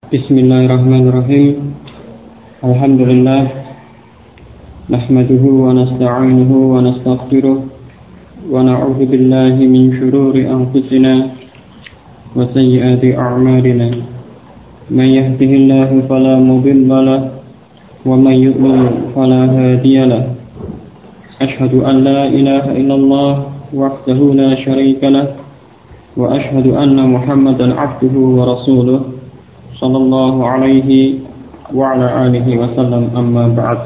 Bismillahirrahmanirrahim. Alhamdulillah. Nahmaduhu wa nasta'inuhu wa nastaghfiruh wa na'udzu billahi min shururi anfusina wa sayyiati a'malina. Man yahdihillahu fala mudilla lahu wa man yudlil fala hadiya lahu. Asyhadu an la ilaha illallah wahdahu la syarika lahu wa asyhadu anna Muhammadan 'abduhu wa rasuluh sallallahu alaihi wa ala alihi wasallam, amma ba'd.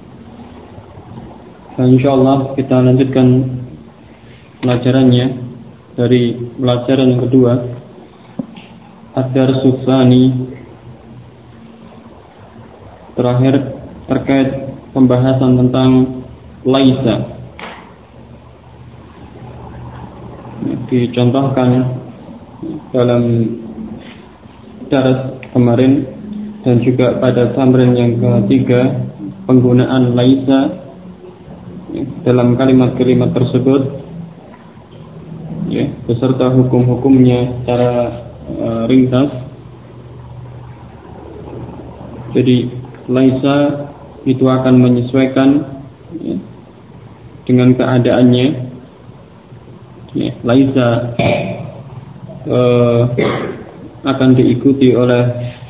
Insyaallah kita lanjutkan pelajarannya dari pelajaran yang kedua, ad-darsus tsani, terakhir terkait pembahasan tentang laisa. Dicontohkan dalam daras kemarin dan juga pada tamrin yang ketiga, penggunaan laisa dalam kalimat-kalimat tersebut, beserta hukum-hukumnya secara ringkas. Jadi laisa itu akan menyesuaikan dengan keadaannya. Laisa akan diikuti oleh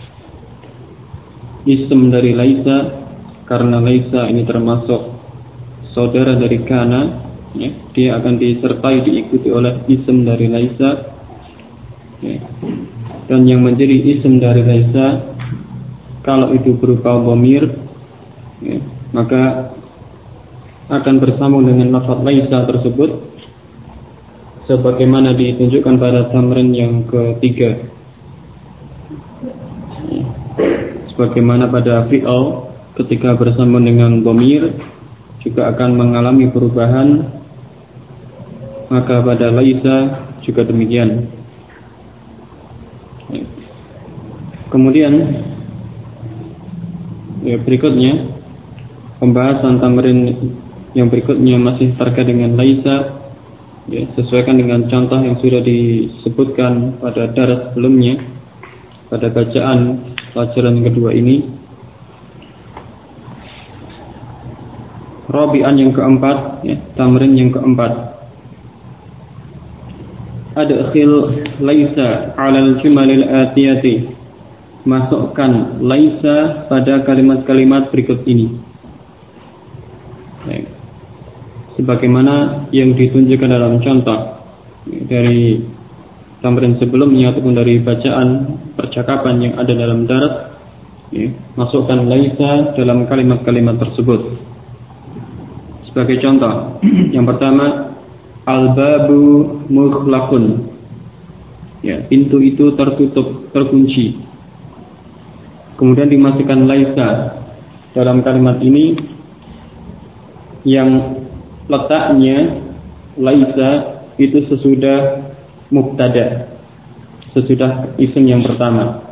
ism dari laisa, karena laisa ini termasuk saudara dari kana, dia akan disertai diikuti oleh ism dari laisa, dan yang menjadi ism dari laisa kalau itu berupa dhamir, maka akan bersambung dengan lafaz laisa tersebut sebagaimana ditunjukkan pada tamrin yang ketiga. Sebagaimana pada fi'al ketika bersambung dengan dhamir juga akan mengalami perubahan, maka pada laisa juga demikian. Kemudian berikutnya pembahasan tamrin yang berikutnya masih terkait dengan laisa, sesuaikan dengan contoh yang sudah disebutkan pada daras sebelumnya, pada bacaan pelajaran yang kedua ini. Rabi'an yang keempat, tamrin yang keempat. Adkhil laisa 'alal jumalil atiyati. Masukkan laisa pada kalimat-kalimat berikut ini. Sebagaimana yang ditunjukkan dalam contoh dari tamrin sebelumnya ataupun dari bacaan percakapan yang ada dalam daras, masukkan laisa dalam kalimat-kalimat tersebut. Sebagai contoh, yang pertama, al-babu mughlaqun. Pintu itu tertutup, terkunci. Kemudian dimasukkan laisa dalam kalimat ini yang letaknya laisa itu sesudah mubtada, sesudah isim yang pertama.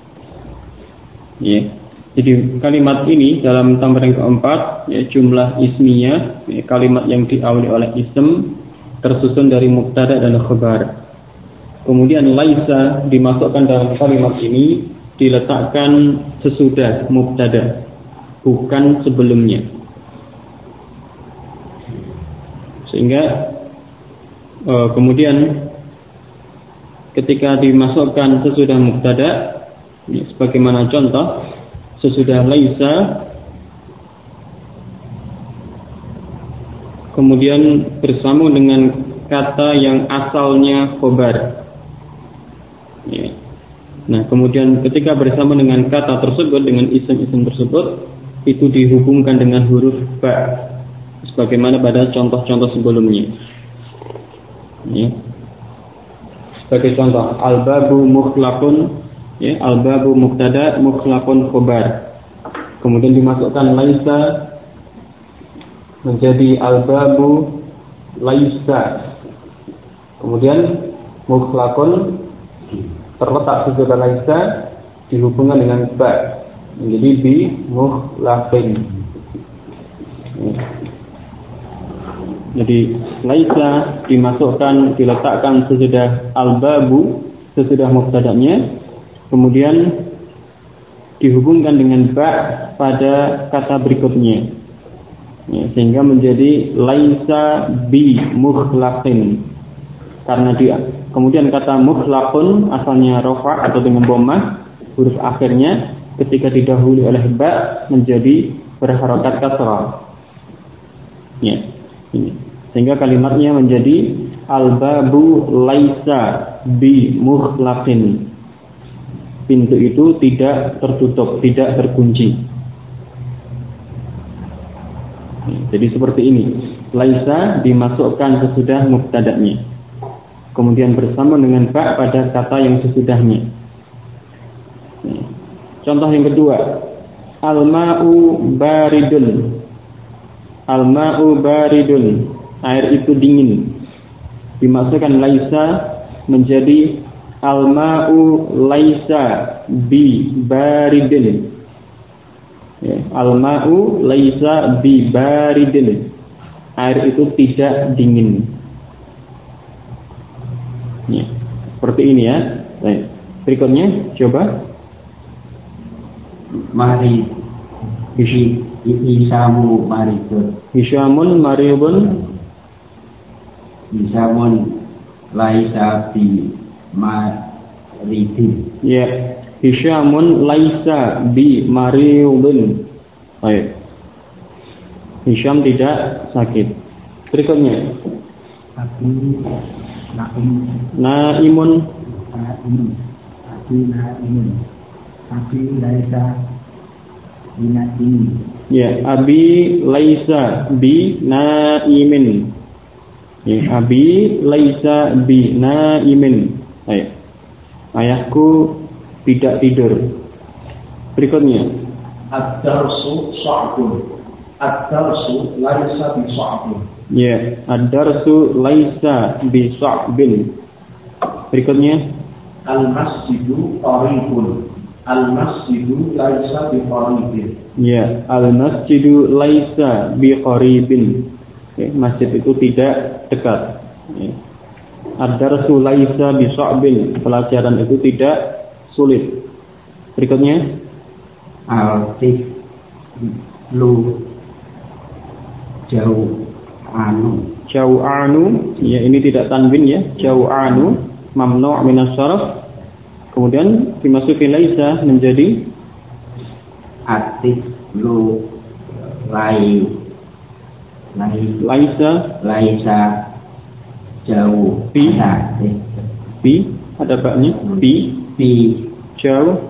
Jadi kalimat ini dalam tamrin keempat, jumlah ismiyah, kalimat yang diawali oleh isim tersusun dari mubtada dan khabar. Kemudian laisa dimasukkan dalam kalimat ini diletakkan sesudah mubtada, bukan sebelumnya. Sehingga kemudian ketika dimasukkan sesudah mubtada, sebagaimana contoh sesudah laisa, kemudian bersambung dengan kata yang asalnya khobar. Nah, kemudian ketika bersambung dengan kata tersebut, dengan isim-isim tersebut, itu dihubungkan dengan huruf ba, sebagaimana pada contoh-contoh sebelumnya. Sebagai contoh, al-babu mughlaqun, al-babu mubtada, mughlaqun khabar. Kemudian dimasukkan laisa menjadi al-babu laisa. Kemudian mughlaqun terletak sesudah laisa dihubungkan dengan ba, menjadi bi mughlaqin. Jadi laisa dimasukkan, diletakkan sesudah al-babu, sesudah mubtada'nya, kemudian dihubungkan dengan ba pada kata berikutnya. Ya, sehingga menjadi laisa bi mukhlaqin. Karena dia kemudian kata mukhlaqun asalnya rafa atau dengan dhammah, huruf akhirnya ketika didahului oleh ba menjadi berharokat kasrah. Ya, ini. Sehingga kalimatnya menjadi al-babu laisa bi mukhlaqin. Pintu itu tidak tertutup, tidak terkunci. Jadi seperti ini. Laisa dimasukkan sesudah mubtada'nya. Kemudian bersama dengan ba pada kata yang sesudahnya. Contoh yang kedua, al-ma'u baridun. Al-ma'u baridun. Air itu dingin. Dimasukkan laisa menjadi al-ma'u laisa bi baridin. Ya, al-ma'u laisa bi baridin. Air itu tidak dingin. Ya, seperti ini ya. Baik. Berikutnya coba. Mari Hisamu maridun. Hisyamun maridun. Hisamun laisa bi maridin. Ya, Hisyamun laisa bi maridun. Baik. Hisyam tidak sakit. Berikutnya. Naimun. Abi laisa binaimin. Ya, abi laisa bi naimin. Ya, abi laisa bi naimin. Baik. Ayahku tidak tidur. Berikutnya. Ad-darsu sa'bun. Ad-darsu laisa bi sa'bun. Ya, ad-darsu laisa bi sa'bin. Berikutnya. Al-masjidu qaribun. Al-masjidu laisa bi qaribin. Ya, al-masjidu laisa bi qaribin. Ya, masjid itu tidak dekat. Ya. Ad-darsu laisa bi sa'bin. Pelajaran itu tidak sulit. Berikutnya. Al-tiflu Jau'anu. Ya, ini tidak tanwin ya. Jau'anu mamnu' minas sarf. Kemudian dimasuki laisa menjadi atiflu laisa jauh bi ada baknya bi jauh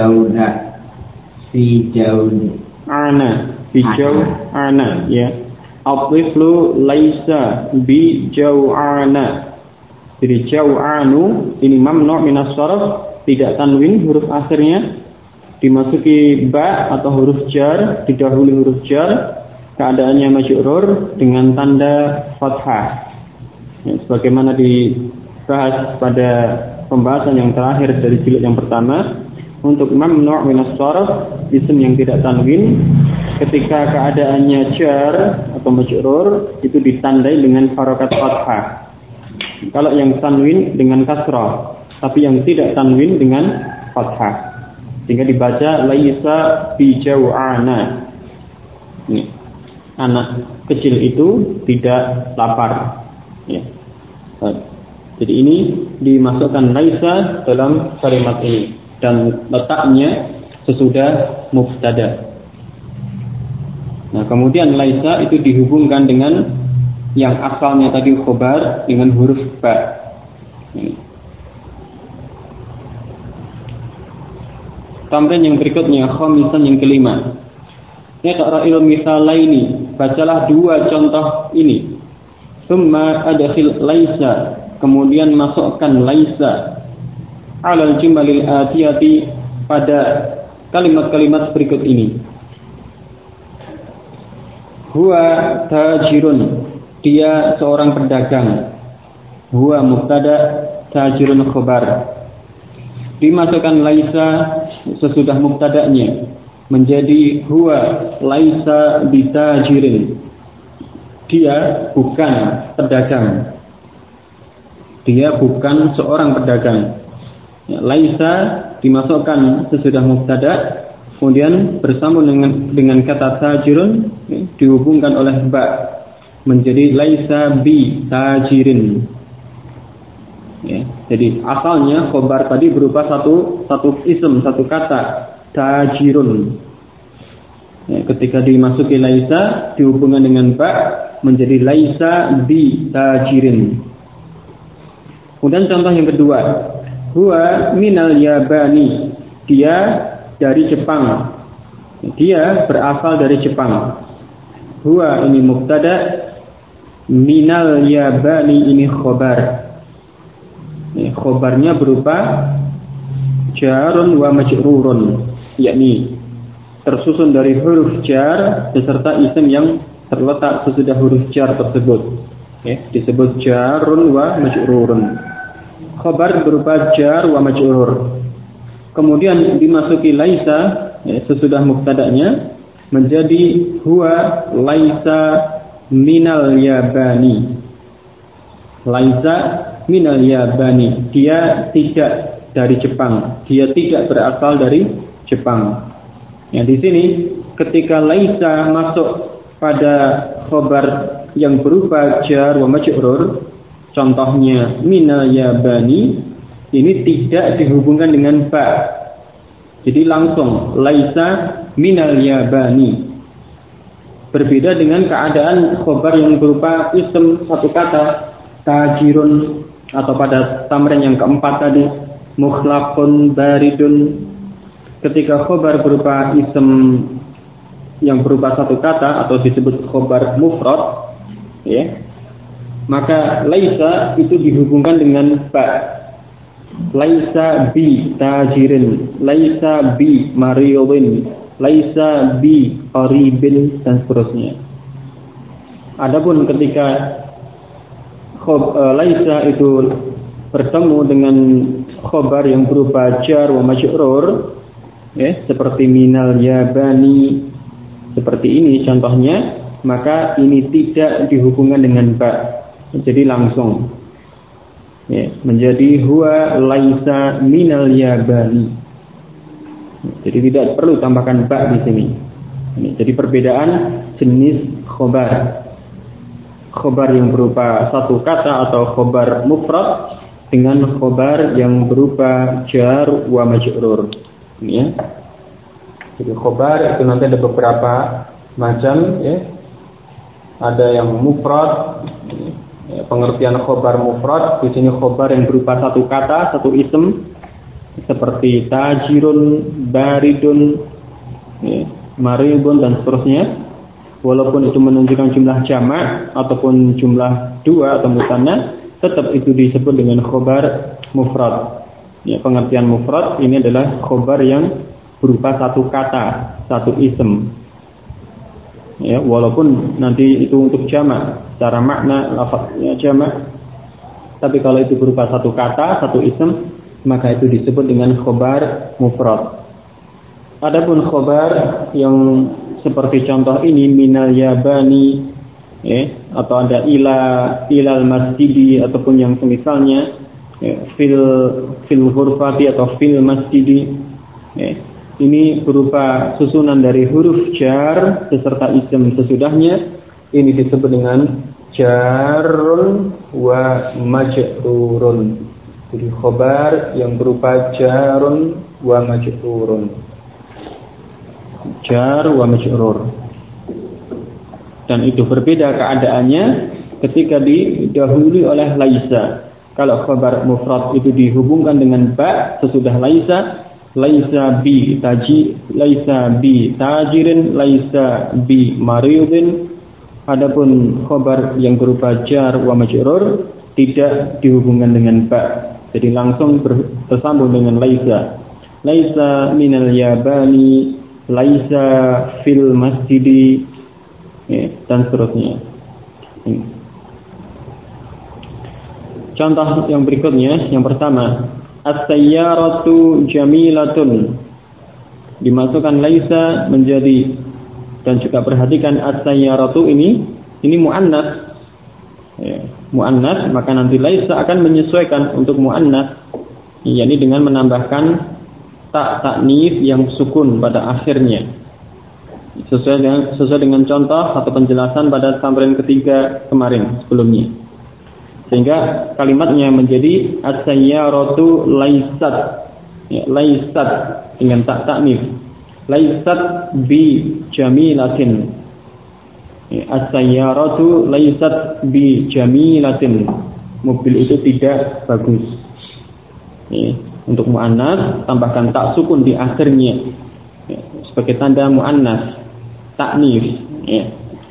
si jauh ana bi jauh ana ya. Atiflu laisa bi jau'ana. Jadi jau'anu ini mamnu' minas sarf, tidak tanwin huruf akhirnya, dimasuki ba atau huruf jar, didahului huruf jar, keadaannya majrur dengan tanda fathah. Ya, sebagaimana dibahas pada pembahasan yang terakhir dari jilid yang pertama, untuk mamnu' minas sarf, isim yang tidak tanwin, ketika keadaannya jar atau majrur itu ditandai dengan harokat fathah. Kalau yang tanwin dengan kasrah, tapi yang tidak tanwin dengan fathah. Sehingga dibaca laisa bi jau'ana. Ini anak kecil itu tidak lapar. Ya. Jadi ini dimasukkan laisa dalam kalimat ini dan letaknya sesudah mubtada. Nah, kemudian laisa itu dihubungkan dengan yang asalnya tadi khobar dengan huruf ba. Tamrin yang berikutnya, khamisan yang kelima. Iqra'il mithalaini, bacalah dua contoh ini. Tsumma adkhil laisa, kemudian masukkan laisa alal jumalil atiyati pada kalimat-kalimat berikut ini. Huwa tajirun, dia seorang pedagang. Huwa mubtada, tajirun khobar. Dimasukkan laisa sesudah mubtada'nya menjadi huwa laisa bitajirin. Dia bukan pedagang. Dia bukan seorang pedagang. Ya, laisa dimasukkan sesudah mubtada kemudian bersambung dengan kata tajirun, dihubungkan oleh ba menjadi laisa bi tajirin. Ya, jadi asalnya khobar tadi berupa satu isim, satu kata tajirun. Ya, ketika dimasuki laisa dihubungkan dengan ba menjadi laisa bi tajirin. Kemudian contoh yang kedua, huwa minal yabani, dia dari Jepang. Dia berasal dari Jepang. Huwa ini mubtada, minal yabani ini khobar. Khobarnya berupa jarun wa majrurun, yakni tersusun dari huruf jar beserta isim yang terletak sesudah huruf jar tersebut. Disebut jarun wa majrurun. Khobar berupa jar wa majrur. Kemudian dimasuki laisa sesudah mubtada'nya menjadi huwa laisa minal yabani. Laisa minal yabani, dia tidak dari Jepang, dia tidak berasal dari Jepang. Ya, di sini ketika laisa masuk pada khobar yang berupa jar wa majrur, contohnya minal yabani, ini tidak dihubungkan dengan ba. Jadi langsung laisa minal yabani. Berbeda dengan keadaan khobar yang berupa isim satu kata tajirun, atau pada tamrin yang keempat tadi mukhlaqun baridun. Ketika khobar berupa isim yang berupa satu kata atau disebut khobar mufrad, ya, maka laisa itu dihubungkan dengan ba. Laisa bi tajirin, laisa bi mariyudin, laisa bi qaribin, dan seterusnya. Adapun ketika laisa itu bertemu dengan khobar yang berupa jar wa majrur, seperti minal yabani, seperti ini contohnya, maka ini tidak dihubungkan dengan ba, jadi langsung menjadi huwa laisa minal yabani. Jadi tidak perlu tambahkan ba di sini. Jadi perbedaan jenis khobar. Khobar yang berupa satu kata atau khobar mufrad dengan khobar yang berupa jar wa majrur. Ini ya. Jadi khobar itu nanti ada beberapa macam, ya. Ada yang mufrad. Pengertian khobar mufrad di sini khobar yang berupa satu kata, satu isim, seperti tajirun, baridun, maribun, dan seterusnya. Walaupun itu menunjukkan jumlah jamak ataupun jumlah dua atau musanna, tetap itu disebut dengan khobar mufrad. Ya, pengertian mufrad ini adalah khobar yang berupa satu kata, satu isim. Ya, walaupun nanti itu untuk jamak, secara makna lafaznya jamak, tapi kalau itu berupa satu kata, satu isim, maka itu disebut dengan khobar mufrad. Adapun khobar yang seperti contoh ini minal yabani, atau ada ilal masjidi ataupun yang semisalnya, fil ghurfati atau fil masjidi, ini berupa susunan dari huruf jar beserta isim sesudahnya, ini disebut dengan jarun wa majrurun. Jadi khobar yang berupa jarun wa majrurun, jar wa majrur. Dan itu berbeda keadaannya ketika didahului oleh laisa. Kalau khabar mufrad itu dihubungkan dengan ba sesudah laisa, laisa bi tajirin, laisa bi maridin. Adapun khabar yang berupa jar wa majrur tidak dihubungkan dengan ba, jadi langsung bersambung dengan laisa. Laisa minal yabani, laisa fil masjidi, dan seterusnya. Contoh yang berikutnya, yang pertama, as-sayyaratu jamilatun, dimasukkan laisa menjadi, dan juga perhatikan as-sayyaratu ini muannas, muannas, maka nanti laisa akan menyesuaikan untuk muannas, yakni dengan menambahkan tak taknif yang sukun pada akhirnya. Sesuai dengan contoh atau penjelasan pada tamrin ketiga kemarin sebelumnya. Sehingga kalimatnya menjadi as-sayyaratu laysat. Ya, laysat dengan tak taknif. Laysat bi jamilatin. Ya, as-sayyaratu laysat bi jamilatin. Mobil itu tidak bagus. Ya, untuk muannas tambahkan tak sukun di akhirnya. Ya, sebagai tanda muannas. Taknif, ya.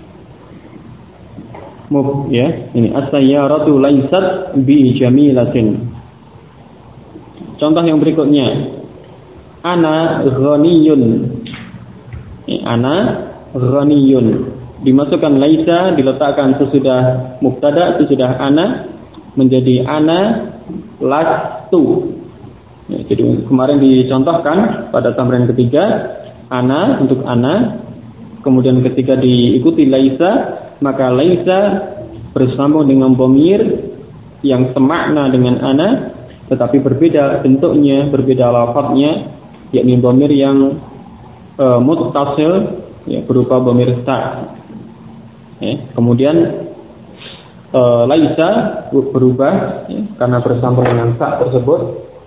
Ya, ini as-sayyaratu laysat bi jamilatin. Contoh yang berikutnya, ana ghaniyun. Ana ghaniyun. Dimasukkan laisa, diletakkan sesudah mubtada, sesudah ana menjadi ana lastu. Ya, jadi kemarin dicontohkan pada tamrin ketiga, ana untuk ana. Kemudian ketika diikuti laisa, maka laisa bersambung dengan dhamir yang semakna dengan ana, tetapi berbeda bentuknya, berbeda lafadznya, yakni dhamir yang muttasil, ya, berupa dhamir ta. Ya, kemudian laisa berubah, ya, karena bersambung dengan ta tersebut,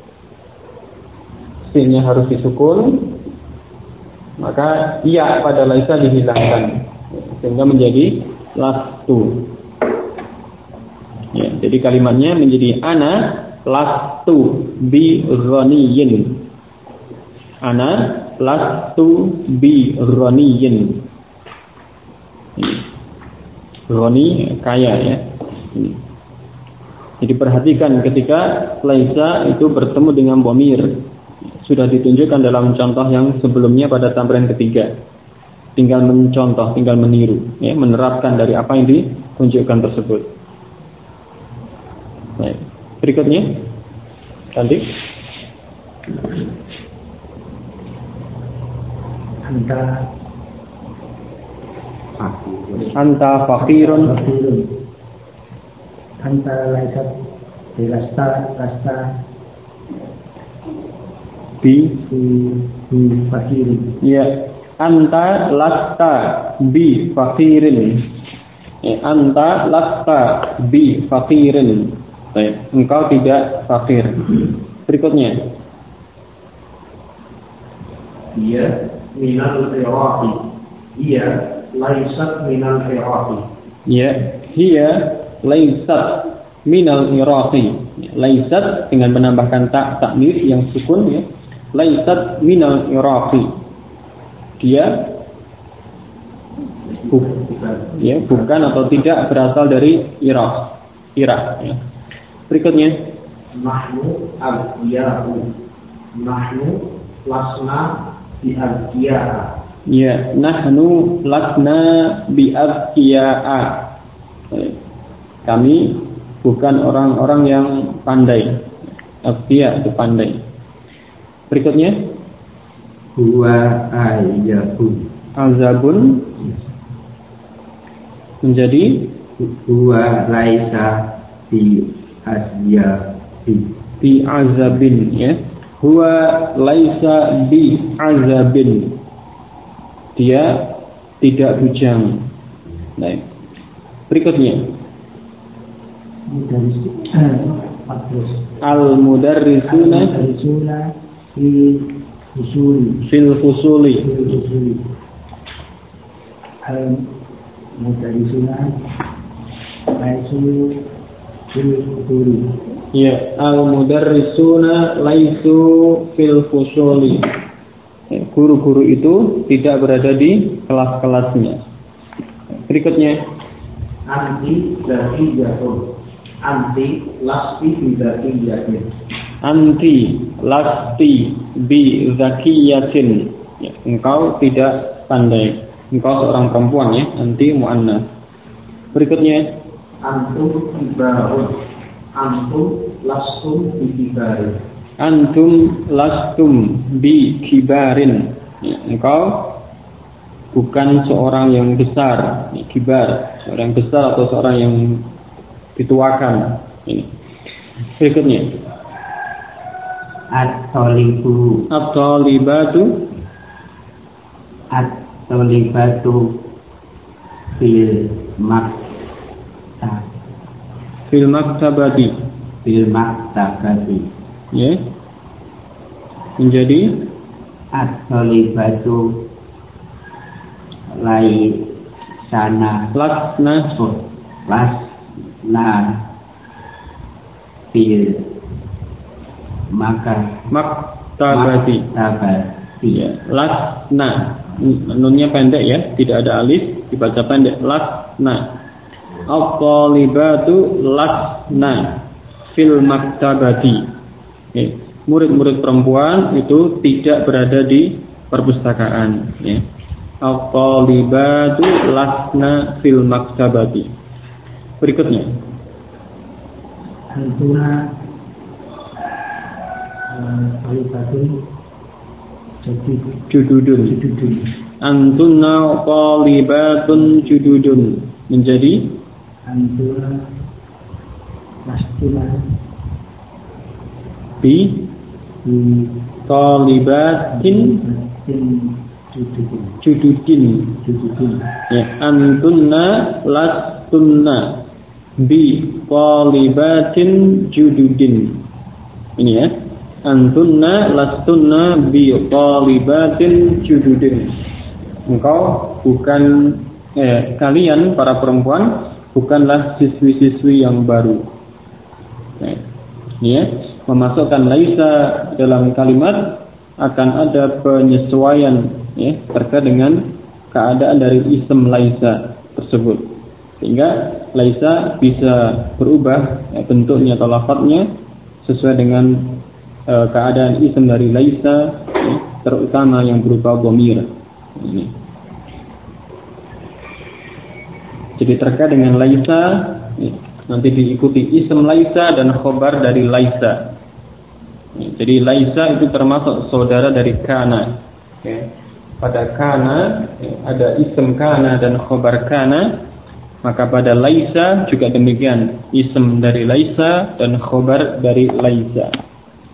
sinnya harus disukun. Maka iya pada laisa dihilangkan sehingga menjadi lastu. Ya, jadi kalimatnya menjadi ana lastu bi ghaniyin. Ana lastu bi ghaniyin. Ghani kaya, ya. Jadi perhatikan ketika laisa itu bertemu dengan dhamir. Sudah ditunjukkan dalam contoh yang sebelumnya pada tamrin ketiga. Tinggal mencontoh, tinggal meniru, ya, menerapkan dari apa yang ditunjukkan tersebut. Baik. Berikutnya, cantik. Anta fakirun. Anta laisat lasta bi fakirin. Ya, anta lasta bi fakirin. Ya, anta lasta bi fakirin. Baik, engkau tidak fakir. Berikutnya. Ia minal iraqi. Ia laisat minal iraqi. Ya, hiya laisat minal iraqi. Laisat dengan menambahkan tak taknif yang sukun, ya. Laisat minal iraqi. Dia bukan atau tidak berasal dari Irak. Ya. Berikutnya, Nahnu al-qiyahu. Nahnu lasna bi al-qiyaha. Ya, nahnu lasna bi al-qiyaha. Kami bukan orang-orang yang pandai. Al-qiya itu pandai. Berikutnya, huwa ayyabun. azabun menjadi Huwa laisa bi azabin, ya. Huwa laisa bi azabin. Dia tidak bujang. Baik. Berikutnya, al-mudarrisuna fil fusuli. Al-mudarrisuna laisu fil fusuli. Ya, al-mudarrisuna laisu fil fusuli. Guru-guru itu tidak berada di kelas-kelasnya. Berikutnya, anti zakiyatun. Anti lasti bi zakiyatin. Anti lasti bi zakiyatin. Ya, engkau tidak pandai. Engkau seorang perempuan, ya. Anti muannas. Berikutnya, antum kibarun. Antum lastum bi kibarin. Antum lastum bi kibarin. Ya, engkau bukan seorang yang besar, ya, kibar, seorang yang besar atau seorang yang dituakan. Ini. Berikutnya, At-talibu. At-talibatu. At-talibatu fil maktabati. Ya. Menjadi at-talibatu laisana fil maktabati. Ya. Lasna. Nunnya pendek ya, tidak ada alif, dibaca pendek. Lasna. At-talibatu lasna fil maktabati. Ya. Murid-murid perempuan itu tidak berada di perpustakaan. Ya. At-talibatu lasna fil maktabati. Berikutnya. Antuna talibatun jududun. Antunna talibatun jududun. Menjadi antuna lastuna bi talibatin jududin. Ya, antunna lastunna bi talibatin jududin. Ini ya. Antunna lastunna bi talibatin jududin. Engkau bukan kalian para perempuan bukanlah siswi-siswi yang baru. Ya, memasukkan laisa dalam kalimat akan ada penyesuaian ya terkait dengan keadaan dari isim laisa tersebut. Sehingga laisa bisa berubah bentuknya atau lafadznya sesuai dengan keadaan isim dari laisa ya, terutama yang berupa dhamir. Ini. Jadi terkait dengan laisa ya, nanti diikuti isim laisa dan khobar dari laisa. Ya, jadi laisa itu termasuk saudara dari kana. Ya. Pada kana ya, ada isim kana dan khobar kana. Maka pada laisa juga demikian, isim dari laisa dan khobar dari laisa.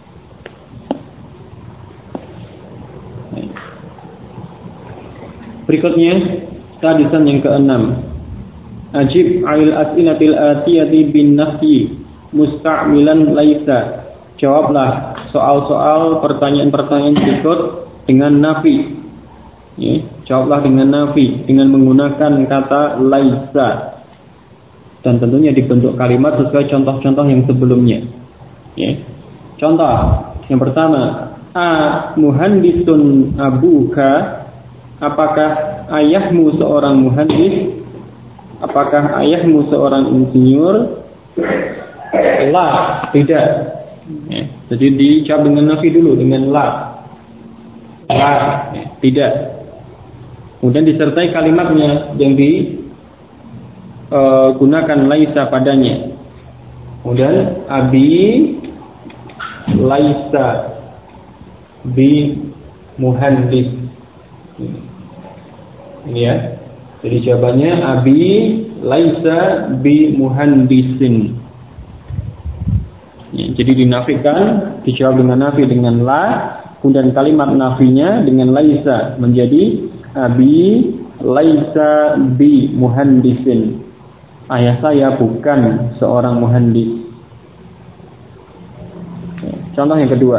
Berikutnya, hadisan yang ke-6. Ajib 'alal as'ilatil atiyati bin nafyi musta'milan laisa. Jawablah soal-soal pertanyaan-pertanyaan berikut dengan nafi. Ya, jawablah dengan nafi dengan menggunakan kata laisa. Dan tentunya dibentuk kalimat sesuai contoh-contoh yang sebelumnya. Ya. Contoh yang pertama, muhandisun abuka. Apakah ayahmu seorang muhandis? Apakah ayahmu seorang insinyur? La, tidak. Ya, jadi dijawab dengan nafi dulu, dengan la. La, ya, tidak. Kemudian disertai kalimatnya yang digunakan laisa padanya. Kemudian abi laisa bi muhandis. Ini ya. Jadi jawabannya abi laisa bi muhandisin. Ya, jadi dinafikan, dijawab dengan nafi dengan la, kemudian kalimat nafinya dengan laisa menjadi abi laisa bi muhandisin. Ayah saya bukan seorang muhandis. Ya, contoh yang kedua.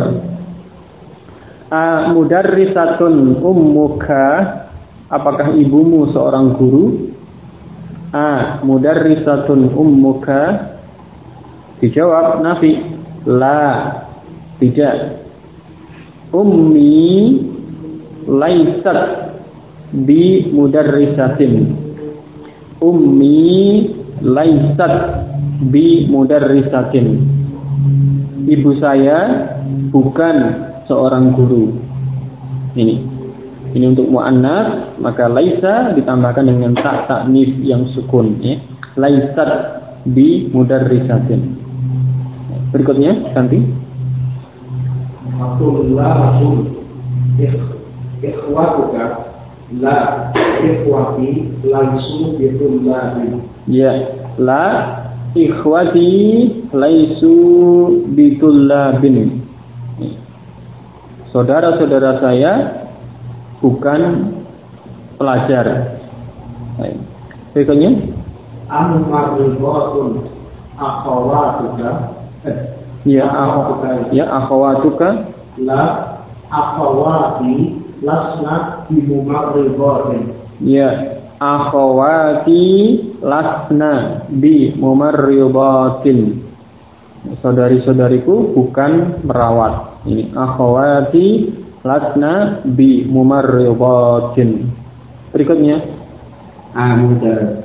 Mudarrisatun ummuka. Apakah ibumu seorang guru? Mudarrisatun ummuka. Dijawab nafi. La, tidak. Ummi laisat bi mudarrisatin. Ummi laisat bi mudarrisatin. Ibu saya bukan seorang guru. Ini untuk muannas, maka laisa ditambahkan dengan ta ta'nits yang sukun ya. Laisat bi mudarrisatin. Berikutnya ganti. Rasulullah Rasul ikhwatuka la ikhwati laisu bitullabi. Ya, la ikhwati laisu bitullabin. saudara-saudara saya bukan pelajar. Baik. Berikutnya, Mumarridatun akhawatuka. Akhawatuka. La akhawati lasna bimumarridatin. Ya, akhawati lasna bimumarridatin. Saudari-saudariku bukan merawat. Ini akhawati lasna bimumarridatin. Berikutnya, Amudar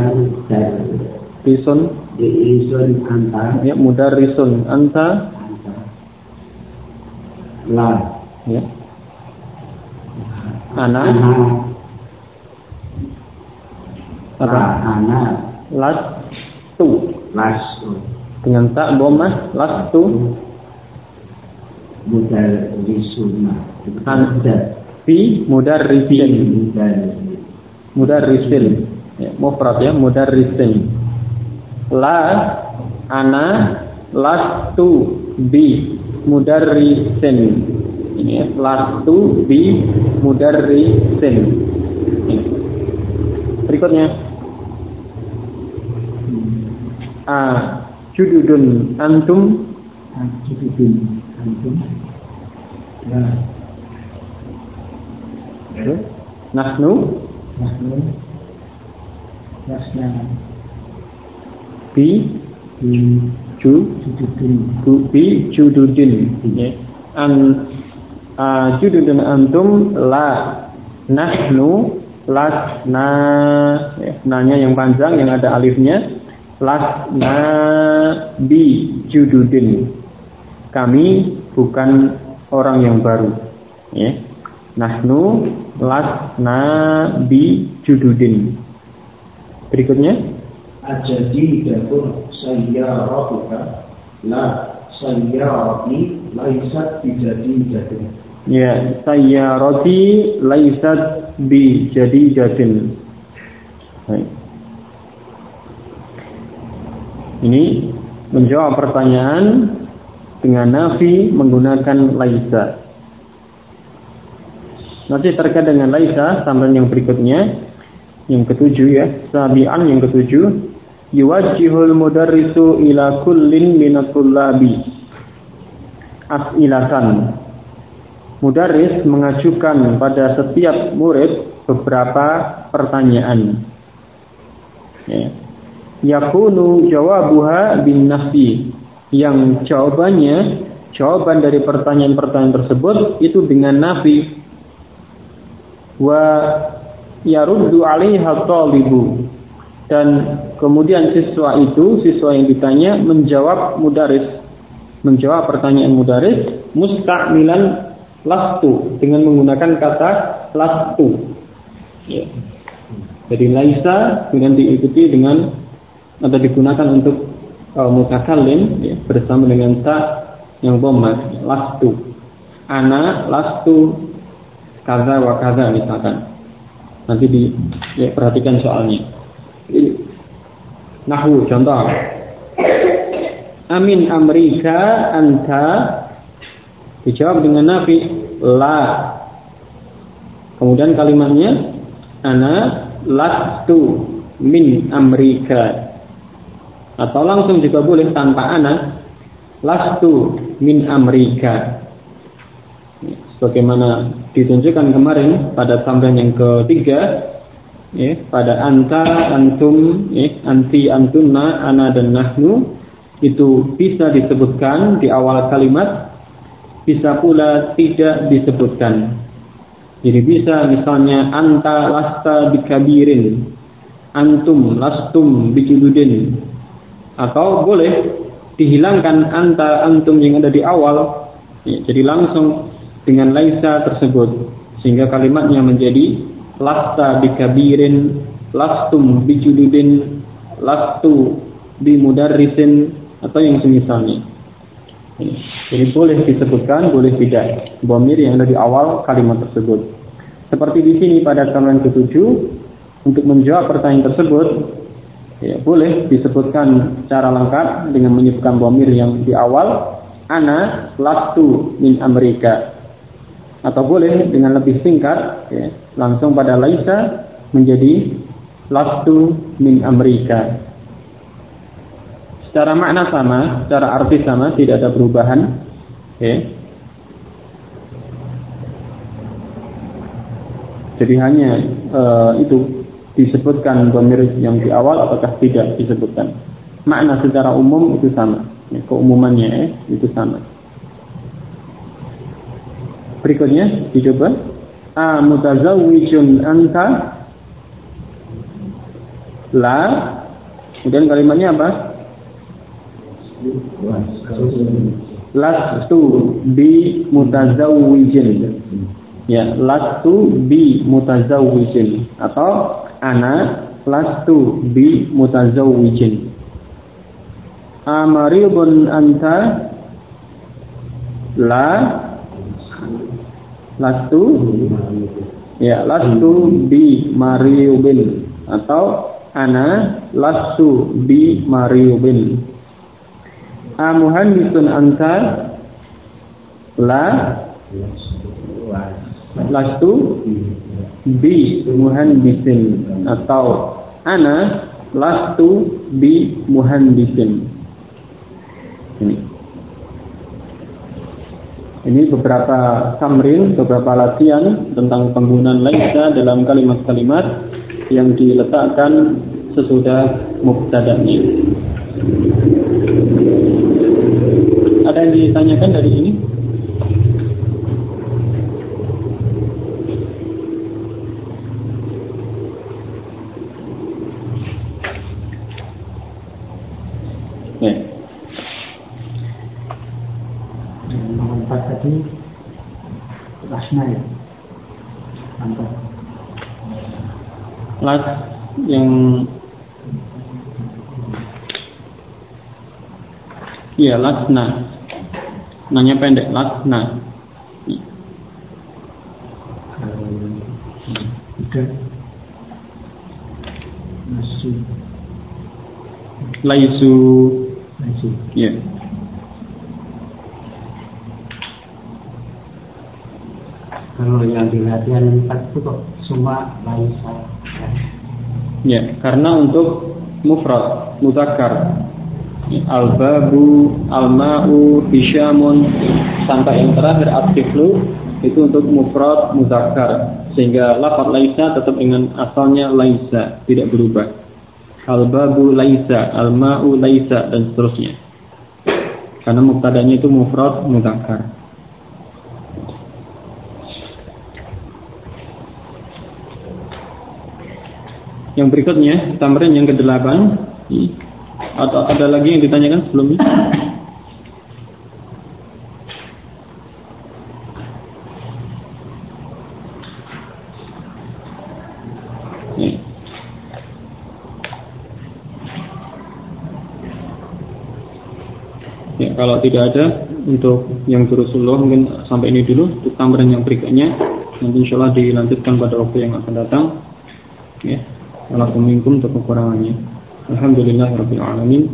Rison anta. Ya, mudarrisun anta. La. Ya. Ana. Apa? Ana. Lastu. Lastu. Dengan tak dhammah, lastu. Mudarrisuna. Fi mudarrisin. Mudarrisin. Ya, mufrad ya, mudarrisin. La ana lastu bi mudarrisin. Ini ya, lastu bi mudarrisin. Ini. Berikutnya, jududun antum. Jududun antum. Ya. Nahnu. Lasna. Bi jududin. Ya. Jududun antum la nahnu lasna. Ya, nanya yang panjang yang ada alifnya. Lasna bi jududin. Kami bukan orang yang baru. Ya. Nahnu lasna bi jududin. Berikutnya, Ajadi datun sayyaratuka la sayyarati laisat bijadi datun. ya, sayyarati laisat bi jadidatin. Baik. Ini menjawab pertanyaan dengan nafi menggunakan laisa. Nanti terkait dengan laisa sampai yang berikutnya, yang ketujuh ya, sabian yang ketujuh, yuwajjihul mudarrisu ila kullin minatullabi as'ilatan. Mudarris mengajukan pada setiap murid beberapa pertanyaan. Ya. Yakunu jawabuha bin nafi, yang jawaban dari pertanyaan-pertanyaan tersebut itu dengan nafi. Wa yaruddu 'alaiha talibu, dan kemudian siswa yang ditanya menjawab pertanyaan mudarris musta'milan lastu, dengan menggunakan kata lastu. Ya. Jadi laisa kemudian diikuti dengan atau digunakan untuk mutakallim ya, bersama dengan ta yang dhammah, lastu. Ana lastu kaza wa kaza misalkan. Nanti perhatikan soalnya. Ini nahwu contoh. Amin amrika anta, dijawab dengan nafi la. Kemudian kalimatnya ana lastu min amrika. Atau langsung juga boleh tanpa ana, lastu min amrika. Sebagaimana ditunjukkan kemarin pada tambahan yang ketiga, ya, pada anta, antum, ya, anti, antunna, ana dan nahnu, itu bisa disebutkan di awal kalimat, bisa pula tidak disebutkan. Jadi bisa misalnya anta lasta bikabirin, antum lastum bikiludin, atau boleh dihilangkan anta, antum yang ada di awal, ya, jadi langsung dengan laisa tersebut, sehingga kalimatnya menjadi lasta bikabirin, lastum bijuludin, lastu bimudarrisin, atau yang semisalnya. Jadi boleh disebutkan, boleh tidak dhamir yang ada di awal kalimat tersebut. Seperti di sini pada kalimat ke-7, untuk menjawab pertanyaan tersebut, ya, boleh disebutkan secara lengkap dengan menyebutkan dhamir yang di awal, ana lastu min amrika. Atau boleh dengan lebih singkat, ya, langsung pada laisa menjadi lastu min Amerika. Secara makna sama, secara arti sama, tidak ada perubahan. Ya. Jadi hanya itu disebutkan dhamir yang di awal ataukah tidak disebutkan. Makna secara umum itu sama, ya, keumumannya itu sama. Berikutnya dicoba. A mutazawwijun anta. La. Kemudian kalimatnya apa? Lastu bi mutazawwijin. Ya, lastu bi mutazawwijin atau ana lastu bi mutazawwijin. Amaribun anta. La. Lastu, ya, lastu bi mariubin atau ana lastu bi mariubin. Amuhandisun anta. La. Lastu bi muhandisin atau ana lastu bi muhandisin. Ini beberapa tamrin, beberapa latihan tentang penggunaan laisa dalam kalimat-kalimat yang diletakkan sesudah mubtada'nya. Ada yang ditanyakan dari ini? Ya. Tadi lasna ya. Las yang iya lasna. Nanya pendek lasna. Laisu. Ya. Kalau yang di latihan 4 itu kok semua laisa. Ya, karena untuk mufrad, mudzakkar, al-babu, al-ma'u, hisyamun, sampai yang terakhir at-tiflu itu untuk mufrad mudzakkar, sehingga lafaz laisa tetap dengan asalnya laisa, tidak berubah. Al-babu laisa, al-ma'u laisa, dan seterusnya. Karena mubtada'nya itu mufrad mudzakkar. Yang berikutnya, tamrin yang ke-8. Atau ada lagi yang ditanyakan sebelumnya? Ya, kalau tidak ada, untuk yang Rasulullah mungkin sampai ini dulu. Untuk tamrin yang berikutnya, nanti insyaallah dilanjutkan pada waktu yang akan datang. Ya. Walakum minkum untuk kekurangannya. Alhamdulillahirabbil alamin.